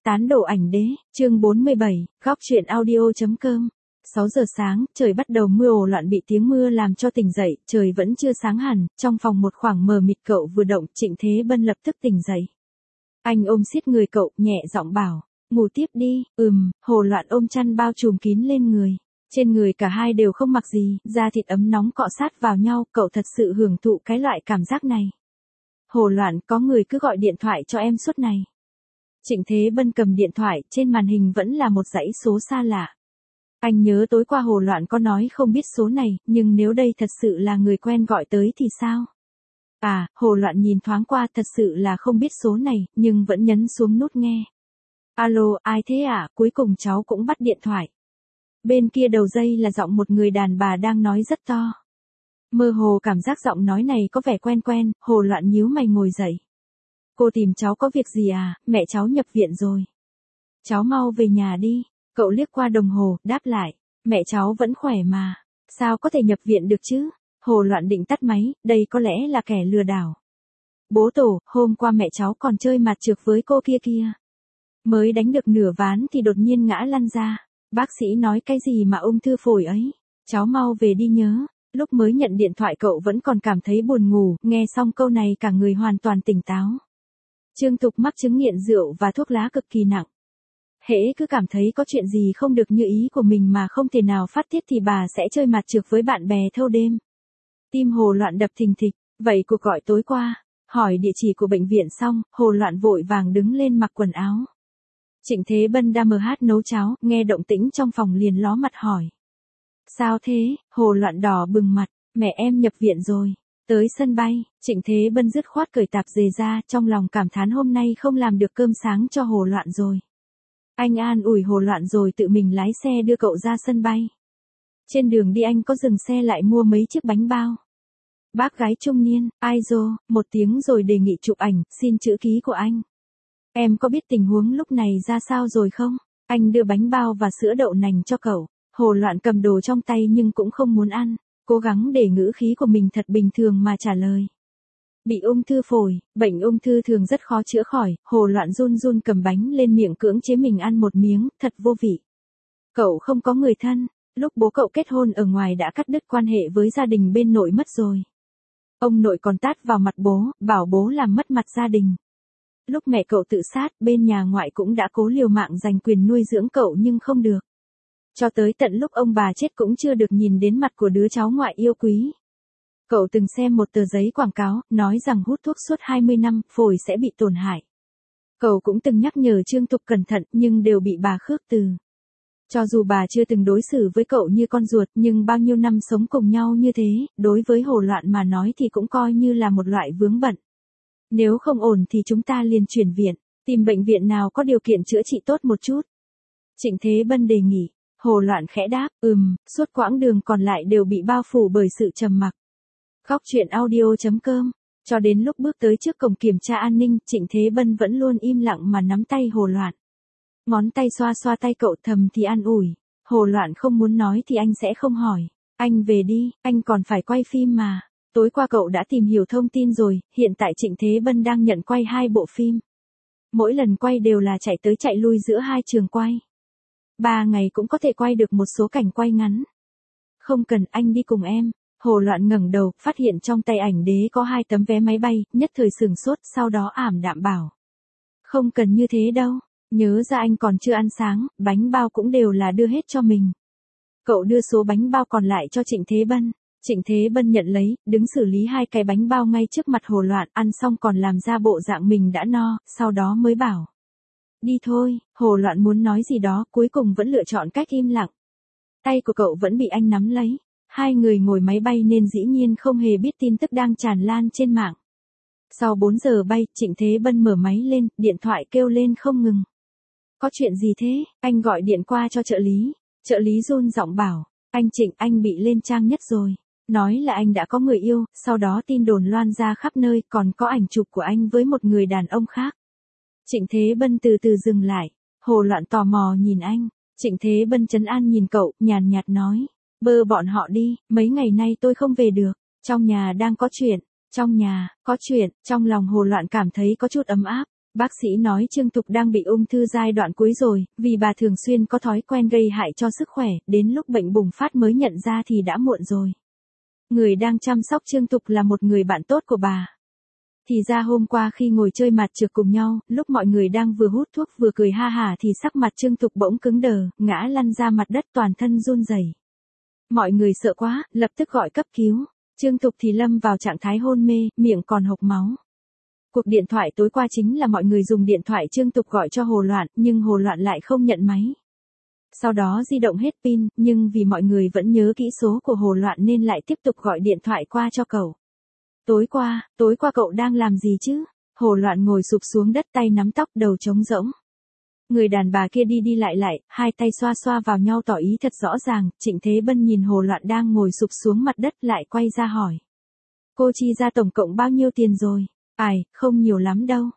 Tán đổ ảnh đế, chương 47, góc truyện audio.com. 6 giờ sáng, trời bắt đầu mưa ồ loạn bị tiếng mưa làm cho tỉnh dậy, trời vẫn chưa sáng hẳn, trong phòng một khoảng mờ mịt cậu vừa động, Trịnh Thế Bân lập tức tỉnh dậy. Anh ôm siết người cậu, nhẹ giọng bảo, ngủ tiếp đi, Hồ Loạn ôm chăn bao trùm kín lên người. Trên người cả hai đều không mặc gì, da thịt ấm nóng cọ sát vào nhau, cậu thật sự hưởng thụ cái loại cảm giác này. Hồ Loạn, có người cứ gọi điện thoại cho em suốt này. Trịnh Thế Bân cầm điện thoại, trên màn hình vẫn là một dãy số xa lạ. Anh nhớ tối qua Hồ Loạn có nói không biết số này, nhưng nếu đây thật sự là người quen gọi tới thì sao? Hồ Loạn nhìn thoáng qua, thật sự là không biết số này, nhưng vẫn nhấn xuống nút nghe. Alo, ai thế ạ? Cuối cùng cháu cũng bắt điện thoại. Bên kia đầu dây là giọng một người đàn bà đang nói rất to. Mơ hồ cảm giác giọng nói này có vẻ quen quen, Hồ Loạn nhíu mày ngồi dậy. Cô tìm cháu có việc gì à? Mẹ cháu nhập viện rồi. Cháu mau về nhà đi. Cậu liếc qua đồng hồ, đáp lại. Mẹ cháu vẫn khỏe mà. Sao có thể nhập viện được chứ? Hồ Loạn định tắt máy, đây có lẽ là kẻ lừa đảo. Bố tổ, hôm qua mẹ cháu còn chơi mặt trược với cô kia. Mới đánh được nửa ván thì đột nhiên ngã lăn ra. Bác sĩ nói cái gì mà ung thư phổi ấy. Cháu mau về đi nhớ. Lúc mới nhận điện thoại cậu vẫn còn cảm thấy buồn ngủ, nghe xong câu này cả người hoàn toàn tỉnh táo. Trương Tục mắc chứng nghiện rượu và thuốc lá cực kỳ nặng. Hễ cứ cảm thấy có chuyện gì không được như ý của mình mà không thể nào phát tiết thì bà sẽ chơi mặt trược với bạn bè thâu đêm. Tim Hồ Loạn đập thình thịch, vậy cuộc gọi tối qua, hỏi địa chỉ của bệnh viện xong, Hồ Loạn vội vàng đứng lên mặc quần áo. Trịnh Thế Bân đang nấu cháo, nghe động tĩnh trong phòng liền ló mặt hỏi. Sao thế? Hồ Loạn đỏ bừng mặt, mẹ em nhập viện rồi. Tới sân bay, Trịnh Thế Bân dứt khoát cởi tạp dề ra, trong lòng cảm thán hôm nay không làm được cơm sáng cho Hồ Loạn rồi. Anh an ủi Hồ Loạn rồi tự mình lái xe đưa cậu ra sân bay. Trên đường đi anh có dừng xe lại mua mấy chiếc bánh bao. Bác gái trung niên, một tiếng rồi đề nghị chụp ảnh, xin chữ ký của anh. Em có biết tình huống lúc này ra sao rồi không? Anh đưa bánh bao và sữa đậu nành cho cậu. Hồ Loạn cầm đồ trong tay nhưng cũng không muốn ăn, cố gắng để ngữ khí của mình thật bình thường mà trả lời. Bị ung thư phổi, bệnh ung thư thường rất khó chữa khỏi, Hồ Loạn run run cầm bánh lên miệng cưỡng chế mình ăn một miếng, thật vô vị. Cậu không có người thân, lúc bố cậu kết hôn ở ngoài đã cắt đứt quan hệ với gia đình bên nội mất rồi. Ông nội còn tát vào mặt bố, bảo bố làm mất mặt gia đình. Lúc mẹ cậu tự sát, bên nhà ngoại cũng đã cố liều mạng giành quyền nuôi dưỡng cậu nhưng không được. Cho tới tận lúc ông bà chết cũng chưa được nhìn đến mặt của đứa cháu ngoại yêu quý. Cậu từng xem một tờ giấy quảng cáo, nói rằng hút thuốc suốt 20 năm, phổi sẽ bị tổn hại. Cậu cũng từng nhắc nhở Trương Tục cẩn thận, nhưng đều bị bà khước từ. Cho dù bà chưa từng đối xử với cậu như con ruột, nhưng bao nhiêu năm sống cùng nhau như thế, đối với Hồ Loạn mà nói thì cũng coi như là một loại vướng bận. Nếu không ổn thì chúng ta liền chuyển viện, tìm bệnh viện nào có điều kiện chữa trị tốt một chút. Trịnh Thế Bân đề nghị. Hồ Loạn khẽ đáp, suốt quãng đường còn lại đều bị bao phủ bởi sự trầm mặc. Góc truyện audio.com. Cho đến lúc bước tới trước cổng kiểm tra an ninh, Trịnh Thế Bân vẫn luôn im lặng mà nắm tay Hồ Loạn. Ngón tay xoa xoa tay cậu, thầm thì an ủi. Hồ Loạn không muốn nói thì anh sẽ không hỏi. Anh về đi, anh còn phải quay phim mà. Tối qua cậu đã tìm hiểu thông tin rồi, hiện tại Trịnh Thế Bân đang nhận quay 2 bộ phim. Mỗi lần quay đều là chạy tới chạy lui giữa 2 trường quay. 3 ngày cũng có thể quay được một số cảnh quay ngắn. Không cần, anh đi cùng em. Hồ Loạn ngẩng đầu, phát hiện trong tay ảnh đế có 2 tấm vé máy bay, nhất thời sửng sốt, sau đó ảm đạm bảo. Không cần như thế đâu, nhớ ra anh còn chưa ăn sáng, bánh bao cũng đều là đưa hết cho mình. Cậu đưa số bánh bao còn lại cho Trịnh Thế Bân. Trịnh Thế Bân nhận lấy, đứng xử lý 2 cái bánh bao ngay trước mặt Hồ Loạn, ăn xong còn làm ra bộ dạng mình đã no, sau đó mới bảo. Đi thôi. Hồ Loạn muốn nói gì đó, cuối cùng vẫn lựa chọn cách im lặng. Tay của cậu vẫn bị anh nắm lấy. 2 người ngồi máy bay nên dĩ nhiên không hề biết tin tức đang tràn lan trên mạng. Sau 4 giờ bay, Trịnh Thế Bân mở máy lên, điện thoại kêu lên không ngừng. Có chuyện gì thế? Anh gọi điện qua cho trợ lý. Trợ lý run giọng bảo, anh Trịnh, anh bị lên trang nhất rồi. Nói là anh đã có người yêu, sau đó tin đồn loan ra khắp nơi, còn có ảnh chụp của anh với một người đàn ông khác. Trịnh Thế Bân từ từ dừng lại, Hồ Loạn tò mò nhìn anh, Trịnh Thế Bân trấn an nhìn cậu, nhàn nhạt nói, bơ bọn họ đi, mấy ngày nay tôi không về được, trong nhà đang có chuyện, trong nhà, có chuyện, trong lòng Hồ Loạn cảm thấy có chút ấm áp, Bác sĩ nói Trương Thục đang bị ung thư giai đoạn cuối rồi, vì bà thường xuyên có thói quen gây hại cho sức khỏe, đến lúc bệnh bùng phát mới nhận ra thì đã muộn rồi. Người đang chăm sóc Trương Thục là một người bạn tốt của bà. Thì ra hôm qua khi ngồi chơi mặt trược cùng nhau, lúc mọi người đang vừa hút thuốc vừa cười ha hả thì sắc mặt Trương Thục bỗng cứng đờ, ngã lăn ra mặt đất toàn thân run rẩy. Mọi người sợ quá, lập tức gọi cấp cứu. Trương Thục thì lâm vào trạng thái hôn mê, miệng còn hộc máu. Cuộc điện thoại tối qua chính là mọi người dùng điện thoại Trương Thục gọi cho Hồ Loạn, nhưng Hồ Loạn lại không nhận máy. Sau đó di động hết pin, nhưng vì mọi người vẫn nhớ kỹ số của Hồ Loạn nên lại tiếp tục gọi điện thoại qua cho cậu. Tối qua cậu đang làm gì chứ? Hồ Loạn ngồi sụp xuống đất, tay nắm tóc, đầu trống rỗng. Người đàn bà kia đi đi lại, hai tay xoa xoa vào nhau tỏ ý thật rõ ràng. Trịnh Thế Bân nhìn Hồ Loạn đang ngồi sụp xuống mặt đất lại quay ra hỏi. Cô chi ra tổng cộng bao nhiêu tiền rồi? Ai, không nhiều lắm đâu,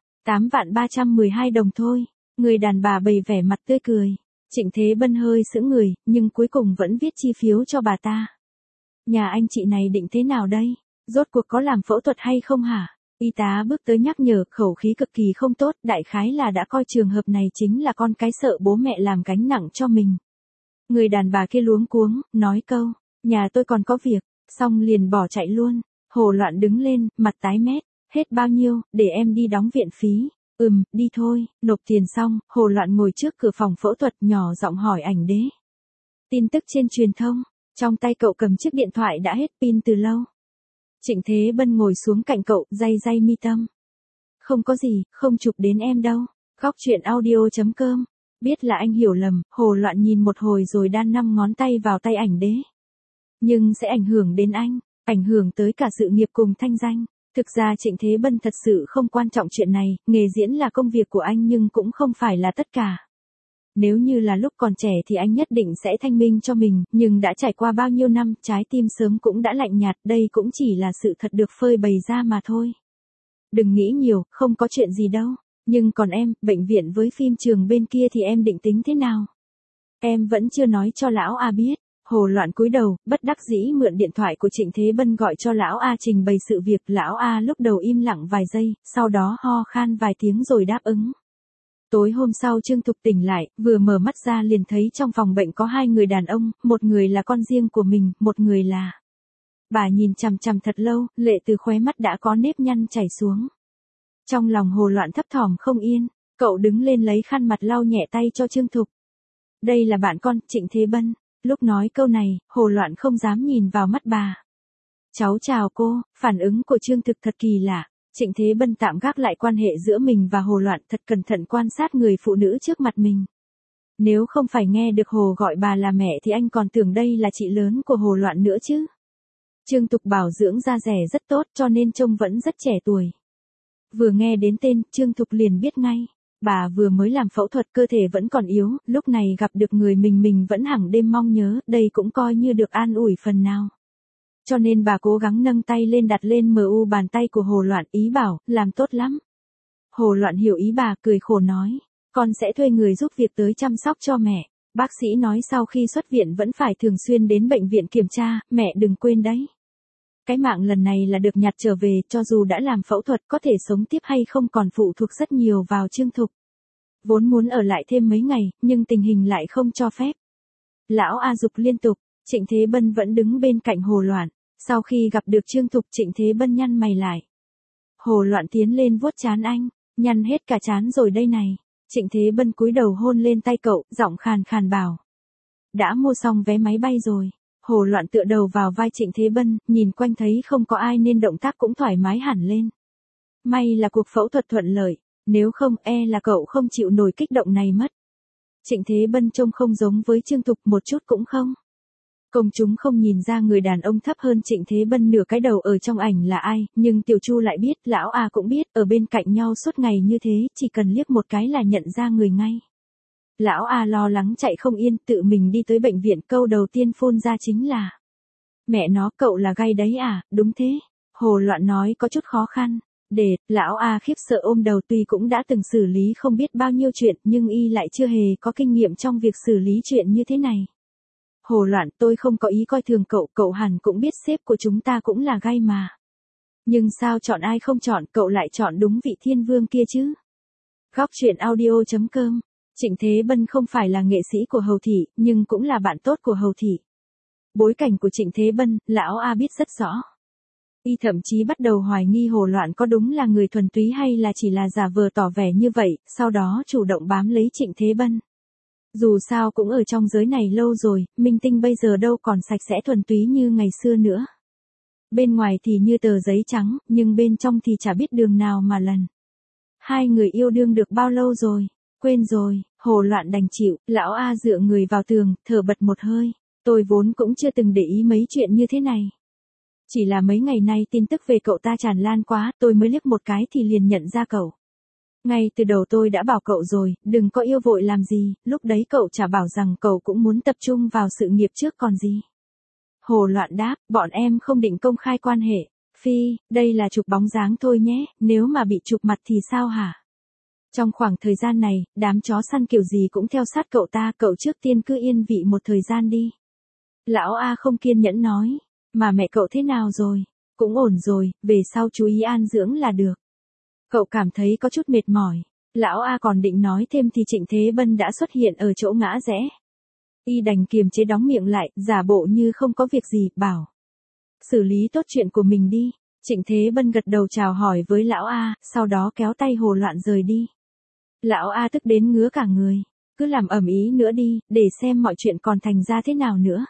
8.312 đồng thôi. Người đàn bà bày vẻ mặt tươi cười. Trịnh Thế Bân hơi sững người, nhưng cuối cùng vẫn viết chi phiếu cho bà ta. Nhà anh chị này định thế nào đây? Rốt cuộc có làm phẫu thuật hay không hả? Y tá bước tới nhắc nhở, khẩu khí cực kỳ không tốt, đại khái là đã coi trường hợp này chính là con cái sợ bố mẹ làm gánh nặng cho mình. Người đàn bà kia luống cuống, nói câu, nhà tôi còn có việc, xong liền bỏ chạy luôn. Hồ Loạn đứng lên, mặt tái mét, hết bao nhiêu, để em đi đóng viện phí. Đi thôi, nộp tiền xong, Hồ Loạn ngồi trước cửa phòng phẫu thuật nhỏ giọng hỏi ảnh đế. Tin tức trên truyền thông, trong tay cậu cầm chiếc điện thoại đã hết pin từ lâu. Trịnh Thế Bân ngồi xuống cạnh cậu, day mi tâm. Không có gì, không chụp đến em đâu. Góc truyện audio.com. Biết là anh hiểu lầm, Hồ Loạn nhìn một hồi rồi đan 5 ngón tay vào tay ảnh đế. Nhưng sẽ ảnh hưởng đến anh, ảnh hưởng tới cả sự nghiệp cùng thanh danh. Thực ra Trịnh Thế Bân thật sự không quan trọng chuyện này, nghề diễn là công việc của anh nhưng cũng không phải là tất cả. Nếu như là lúc còn trẻ thì anh nhất định sẽ thanh minh cho mình, nhưng đã trải qua bao nhiêu năm, trái tim sớm cũng đã lạnh nhạt, đây cũng chỉ là sự thật được phơi bày ra mà thôi. Đừng nghĩ nhiều, không có chuyện gì đâu. Nhưng còn em, bệnh viện với phim trường bên kia thì em định tính thế nào? Em vẫn chưa nói cho lão A biết. Hồ Loạn cúi đầu, bất đắc dĩ mượn điện thoại của Trịnh Thế Bân gọi cho lão A trình bày sự việc. Lão A lúc đầu im lặng vài giây, sau đó ho khan vài tiếng rồi đáp ứng. Tối hôm sau Trương Thục tỉnh lại, vừa mở mắt ra liền thấy trong phòng bệnh có 2 người đàn ông, một người là con riêng của mình, một người là... Bà nhìn chằm chằm thật lâu, lệ từ khóe mắt đã có nếp nhăn chảy xuống. Trong lòng Hồ Loạn thấp thỏm không yên, cậu đứng lên lấy khăn mặt lau nhẹ tay cho Trương Thục. Đây là bạn con, Trịnh Thế Bân. Lúc nói câu này, Hồ Loạn không dám nhìn vào mắt bà. Cháu chào cô, phản ứng của Trương Thực thật kỳ lạ. Trịnh Thế Bân tạm gác lại quan hệ giữa mình và Hồ Loạn, thật cẩn thận quan sát người phụ nữ trước mặt mình. Nếu không phải nghe được Hồ gọi bà là mẹ thì anh còn tưởng đây là chị lớn của Hồ Loạn nữa chứ. Trương Thục bảo dưỡng da rẻ rất tốt cho nên trông vẫn rất trẻ tuổi. Vừa nghe đến tên, Trương Thục liền biết ngay. Bà vừa mới làm phẫu thuật, cơ thể vẫn còn yếu, lúc này gặp được người mình vẫn hàng đêm mong nhớ, đây cũng coi như được an ủi phần nào. Cho nên bà cố gắng nâng tay lên đặt lên mu bàn tay của Hồ Loạn, ý bảo, làm tốt lắm. Hồ Loạn hiểu ý bà, cười khổ nói, con sẽ thuê người giúp việc tới chăm sóc cho mẹ. Bác sĩ nói sau khi xuất viện vẫn phải thường xuyên đến bệnh viện kiểm tra, mẹ đừng quên đấy. Cái mạng lần này là được nhặt trở về, cho dù đã làm phẫu thuật có thể sống tiếp hay không còn phụ thuộc rất nhiều vào Trương Thục. Vốn muốn ở lại thêm mấy ngày, nhưng tình hình lại không cho phép. Lão A dục liên tục, Trịnh Thế Bân vẫn đứng bên cạnh Hồ Loạn. Sau khi gặp được Trương Thục, Trịnh Thế Bân nhăn mày lại. Hồ Loạn tiến lên vuốt trán anh, nhăn hết cả trán rồi đây này. Trịnh Thế Bân cúi đầu hôn lên tay cậu, giọng khàn khàn bảo. Đã mua xong vé máy bay rồi. Hồ Loạn tựa đầu vào vai Trịnh Thế Bân, nhìn quanh thấy không có ai nên động tác cũng thoải mái hẳn lên. May là cuộc phẫu thuật thuận lợi, nếu không là cậu không chịu nổi kích động này mất. Trịnh Thế Bân trông không giống với Trương Thục một chút cũng không. Công chúng không nhìn ra người đàn ông thấp hơn Trịnh Thế Bân nửa cái đầu ở trong ảnh là ai, nhưng Tiểu Chu lại biết, lão A cũng biết, ở bên cạnh nhau suốt ngày như thế, chỉ cần liếc một cái là nhận ra người ngay. Lão A lo lắng chạy không yên, tự mình đi tới bệnh viện, câu đầu tiên phun ra chính là: Mẹ nó, cậu là gay đấy à? Đúng thế. Hồ Loạn nói có chút khó khăn. Lão A khiếp sợ ôm đầu, tuy cũng đã từng xử lý không biết bao nhiêu chuyện, nhưng y lại chưa hề có kinh nghiệm trong việc xử lý chuyện như thế này. Hồ Loạn, tôi không có ý coi thường cậu, cậu hẳn cũng biết sếp của chúng ta cũng là gay mà. Nhưng sao chọn ai không chọn, cậu lại chọn đúng vị thiên vương kia chứ? Góc truyện audio.com. Trịnh Thế Bân không phải là nghệ sĩ của Hầu Thị, nhưng cũng là bạn tốt của Hầu Thị. Bối cảnh của Trịnh Thế Bân, lão A biết rất rõ. Y thậm chí bắt đầu hoài nghi Hồ Loạn có đúng là người thuần túy hay là chỉ là giả vờ tỏ vẻ như vậy, sau đó chủ động bám lấy Trịnh Thế Bân. Dù sao cũng ở trong giới này lâu rồi, minh tinh bây giờ đâu còn sạch sẽ thuần túy như ngày xưa nữa. Bên ngoài thì như tờ giấy trắng, nhưng bên trong thì chả biết đường nào mà lần. Hai người yêu đương được bao lâu rồi? Quên rồi, Hồ Loạn đành chịu, lão A dựa người vào tường, thở bật một hơi. Tôi vốn cũng chưa từng để ý mấy chuyện như thế này. Chỉ là mấy ngày nay tin tức về cậu ta tràn lan quá, tôi mới liếc một cái thì liền nhận ra cậu. Ngay từ đầu tôi đã bảo cậu rồi, đừng có yêu vội làm gì, lúc đấy cậu chả bảo rằng cậu cũng muốn tập trung vào sự nghiệp trước còn gì. Hồ Loạn đáp, bọn em không định công khai quan hệ. Phi, đây là chụp bóng dáng thôi nhé, nếu mà bị chụp mặt thì sao hả? Trong khoảng thời gian này, đám chó săn kiểu gì cũng theo sát cậu ta, cậu trước tiên cứ yên vị một thời gian đi. Lão A không kiên nhẫn nói, mà mẹ cậu thế nào rồi? Cũng ổn rồi, về sau chú ý an dưỡng là được. Cậu cảm thấy có chút mệt mỏi. Lão A còn định nói thêm thì Trịnh Thế Bân đã xuất hiện ở chỗ ngã rẽ. Y đành kiềm chế đóng miệng lại, giả bộ như không có việc gì, bảo. Xử lý tốt chuyện của mình đi. Trịnh Thế Bân gật đầu chào hỏi với lão A, sau đó kéo tay Hồ Loạn rời đi. Lão A tức đến ngứa cả người. Cứ làm ầm ĩ nữa đi, để xem mọi chuyện còn thành ra thế nào nữa.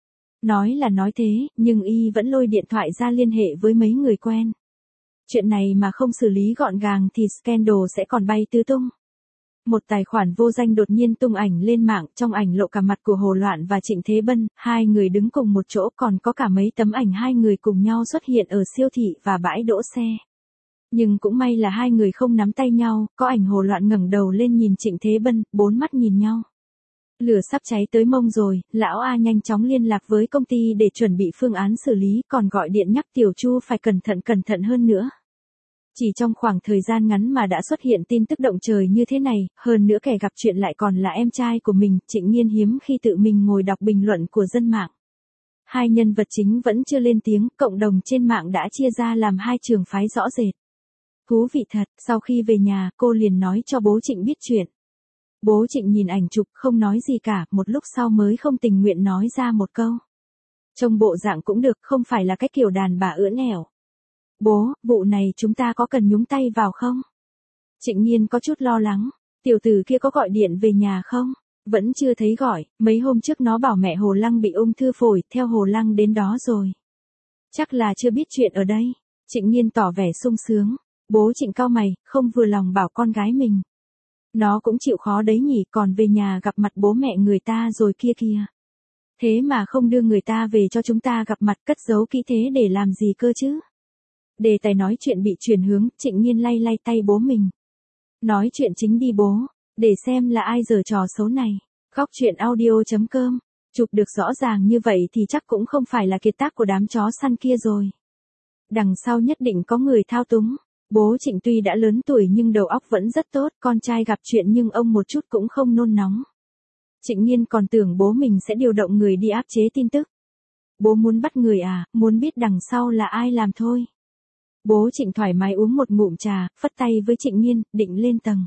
Nói là nói thế, nhưng Y vẫn lôi điện thoại ra liên hệ với mấy người quen. Chuyện này mà không xử lý gọn gàng thì scandal sẽ còn bay tứ tung. Một tài khoản vô danh đột nhiên tung ảnh lên mạng, trong ảnh lộ cả mặt của Hồ Loạn và Trịnh Thế Bân, hai người đứng cùng một chỗ, còn có cả mấy tấm ảnh hai người cùng nhau xuất hiện ở siêu thị và bãi đỗ xe. Nhưng cũng may là hai người không nắm tay nhau, có ảnh Hồ Loạn ngẩng đầu lên nhìn Trịnh Thế Bân, bốn mắt nhìn nhau. Lửa sắp cháy tới mông rồi, lão A nhanh chóng liên lạc với công ty để chuẩn bị phương án xử lý, còn gọi điện nhắc Tiểu Chu phải cẩn thận hơn nữa. Chỉ trong khoảng thời gian ngắn mà đã xuất hiện tin tức động trời như thế này, hơn nữa kẻ gặp chuyện lại còn là em trai của mình, Trịnh Nghiên hiếm khi tự mình ngồi đọc bình luận của dân mạng. Hai nhân vật chính vẫn chưa lên tiếng, cộng đồng trên mạng đã chia ra làm hai trường phái rõ rệt. Thú vị thật, sau khi về nhà, cô liền nói cho bố Trịnh biết chuyện. Bố Trịnh nhìn ảnh chụp không nói gì cả, một lúc sau mới không tình nguyện nói ra một câu. Trông bộ dạng cũng được, không phải là cái kiểu đàn bà ưỡn ẻo. Bố, vụ này chúng ta có cần nhúng tay vào không? Trịnh Nghiên có chút lo lắng. Tiểu tử kia có gọi điện về nhà không? Vẫn chưa thấy gọi, mấy hôm trước nó bảo mẹ Hồ Lăng bị ung thư phổi, theo Hồ Lăng đến đó rồi. Chắc là chưa biết chuyện ở đây. Trịnh Nghiên tỏ vẻ sung sướng. Bố Trịnh cau mày, không vừa lòng bảo con gái mình. Nó cũng chịu khó đấy nhỉ, còn về nhà gặp mặt bố mẹ người ta rồi kia kìa. Thế mà không đưa người ta về cho chúng ta gặp mặt, cất giấu kỹ thế để làm gì cơ chứ? Đề tài nói chuyện bị chuyển hướng, Trịnh Nghiên lay lay tay bố mình. Nói chuyện chính đi bố, để xem là ai giở trò xấu này. Góc truyện audio.com. Chụp được rõ ràng như vậy thì chắc cũng không phải là kiệt tác của đám chó săn kia rồi. Đằng sau nhất định có người thao túng. Bố Trịnh tuy đã lớn tuổi nhưng đầu óc vẫn rất tốt, con trai gặp chuyện nhưng ông một chút cũng không nôn nóng. Trịnh Nghiên còn tưởng bố mình sẽ điều động người đi áp chế tin tức. Bố muốn bắt người à, muốn biết đằng sau là ai làm thôi. Bố Trịnh thoải mái uống một ngụm trà, phất tay với Trịnh Nghiên, định lên tầng.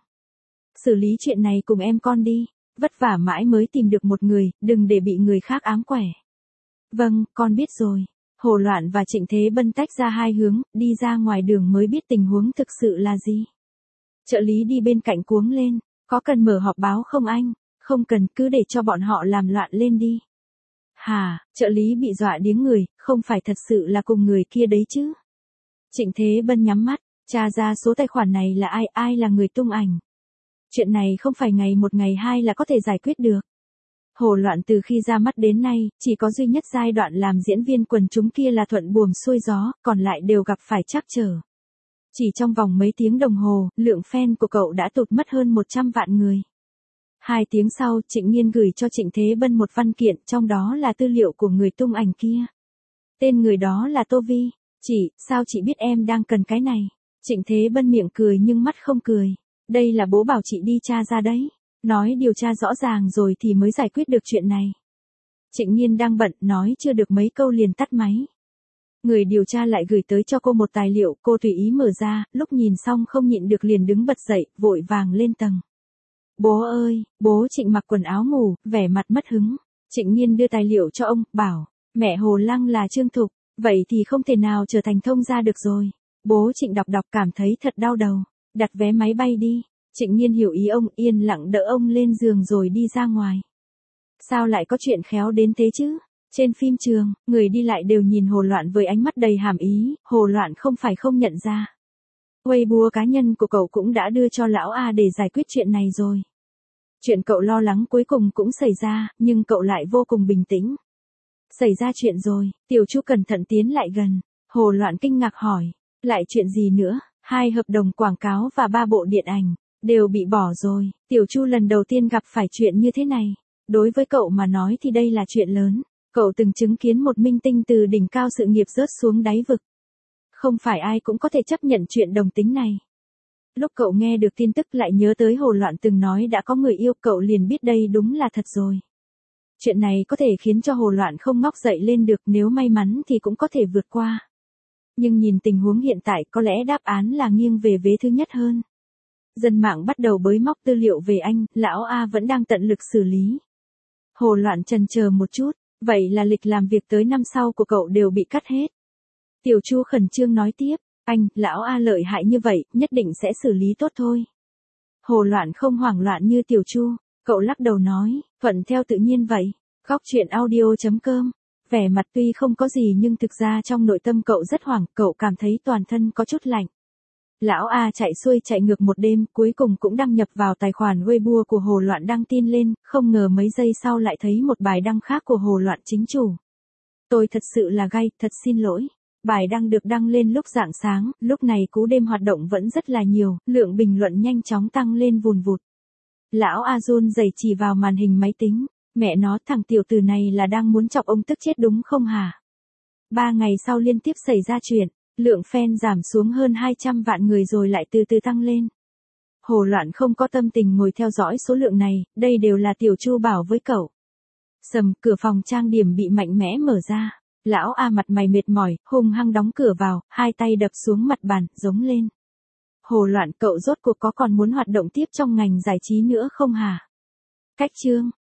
Xử lý chuyện này cùng em con đi, vất vả mãi mới tìm được một người, đừng để bị người khác ám quẻ. Vâng, con biết rồi. Hồ Loạn và Trịnh Thế Bân tách ra hai hướng, đi ra ngoài đường mới biết tình huống thực sự là gì. Trợ lý đi bên cạnh cuống lên, có cần mở họp báo không anh? Không cần, cứ để cho bọn họ làm loạn lên đi. Hà, trợ lý bị dọa điếng người, không phải thật sự là cùng người kia đấy chứ. Trịnh Thế Bân nhắm mắt, tra ra số tài khoản này là ai là người tung ảnh. Chuyện này không phải ngày một ngày hai là có thể giải quyết được. Hồ Loạn từ khi ra mắt đến nay, chỉ có duy nhất giai đoạn làm diễn viên quần chúng kia là thuận buồm xuôi gió, còn lại đều gặp phải trắc trở. Chỉ trong vòng mấy tiếng đồng hồ, lượng fan của cậu đã tụt mất hơn 100 vạn người. 2 tiếng sau, Trịnh Nghiên gửi cho Trịnh Thế Bân một văn kiện, trong đó là tư liệu của người tung ảnh kia. Tên người đó là Tô Vi. Chị, sao chị biết em đang cần cái này? Trịnh Thế Bân miệng cười nhưng mắt không cười. Đây là bố bảo chị đi tra ra đấy. Nói điều tra rõ ràng rồi thì mới giải quyết được chuyện này. Trịnh Nghiên đang bận, nói chưa được mấy câu liền tắt máy. Người điều tra lại gửi tới cho cô một tài liệu, cô tùy ý mở ra, lúc nhìn xong không nhịn được liền đứng bật dậy, vội vàng lên tầng. Bố ơi, bố. Trịnh mặc quần áo ngủ, vẻ mặt mất hứng. Trịnh Nhiên đưa tài liệu cho ông, bảo, mẹ Hồ Lăng là Trương Thục, vậy thì không thể nào trở thành thông gia được rồi. Bố Trịnh đọc cảm thấy thật đau đầu, đặt vé máy bay đi. Trịnh Nhiên hiểu ý ông, yên lặng đỡ ông lên giường rồi đi ra ngoài. Sao lại có chuyện khéo đến thế chứ? Trên phim trường, người đi lại đều nhìn Hồ Loạn với ánh mắt đầy hàm ý, Hồ Loạn không phải không nhận ra. Weibo cá nhân của cậu cũng đã đưa cho lão A để giải quyết chuyện này rồi. Chuyện cậu lo lắng cuối cùng cũng xảy ra, nhưng cậu lại vô cùng bình tĩnh. Xảy ra chuyện rồi, Tiểu Chu cẩn thận tiến lại gần. Hồ Loạn kinh ngạc hỏi, lại chuyện gì nữa? 2 hợp đồng quảng cáo và 3 bộ điện ảnh, đều bị bỏ rồi. Tiểu Chu lần đầu tiên gặp phải chuyện như thế này. Đối với cậu mà nói thì đây là chuyện lớn. Cậu từng chứng kiến một minh tinh từ đỉnh cao sự nghiệp rớt xuống đáy vực. Không phải ai cũng có thể chấp nhận chuyện đồng tính này. Lúc cậu nghe được tin tức lại nhớ tới Hồ Loạn từng nói đã có người yêu, cậu liền biết đây đúng là thật rồi. Chuyện này có thể khiến cho Hồ Loạn không ngóc dậy lên được, nếu may mắn thì cũng có thể vượt qua. Nhưng nhìn tình huống hiện tại có lẽ đáp án là nghiêng về vế thứ nhất hơn. Dân mạng bắt đầu bới móc tư liệu về anh, lão A vẫn đang tận lực xử lý. Hồ Loạn chần chờ một chút, vậy là lịch làm việc tới năm sau của cậu đều bị cắt hết. Tiểu Chu khẩn trương nói tiếp, anh, lão A lợi hại như vậy, nhất định sẽ xử lý tốt thôi. Hồ Loạn không hoảng loạn như Tiểu Chu, cậu lắc đầu nói, thuận theo tự nhiên vậy. Góc truyện audio.com, vẻ mặt tuy không có gì nhưng thực ra trong nội tâm cậu rất hoảng, cậu cảm thấy toàn thân có chút lạnh. Lão A chạy xuôi chạy ngược một đêm, cuối cùng cũng đăng nhập vào tài khoản Weibo của Hồ Loạn đăng tin lên, không ngờ mấy giây sau lại thấy một bài đăng khác của Hồ Loạn chính chủ. Tôi thật sự là gay, thật xin lỗi. Bài đăng được đăng lên lúc rạng sáng, lúc này cú đêm hoạt động vẫn rất là nhiều, lượng bình luận nhanh chóng tăng lên vùn vụt. Lão A run rẩy chỉ vào màn hình máy tính, mẹ nó, thằng tiểu tử này là đang muốn chọc ông tức chết đúng không hả? 3 ngày sau liên tiếp xảy ra chuyện, lượng fan giảm xuống hơn 200 vạn người rồi lại từ từ tăng lên. Hồ Loạn không có tâm tình ngồi theo dõi số lượng này, đây đều là Tiểu Chu bảo với cậu. Sầm, cửa phòng trang điểm bị mạnh mẽ mở ra. Lão A mặt mày mệt mỏi, hung hăng đóng cửa vào, 2 tay đập xuống mặt bàn, giống lên. Hồ Loạn, cậu rốt cuộc có còn muốn hoạt động tiếp trong ngành giải trí nữa không hả? Cách chương.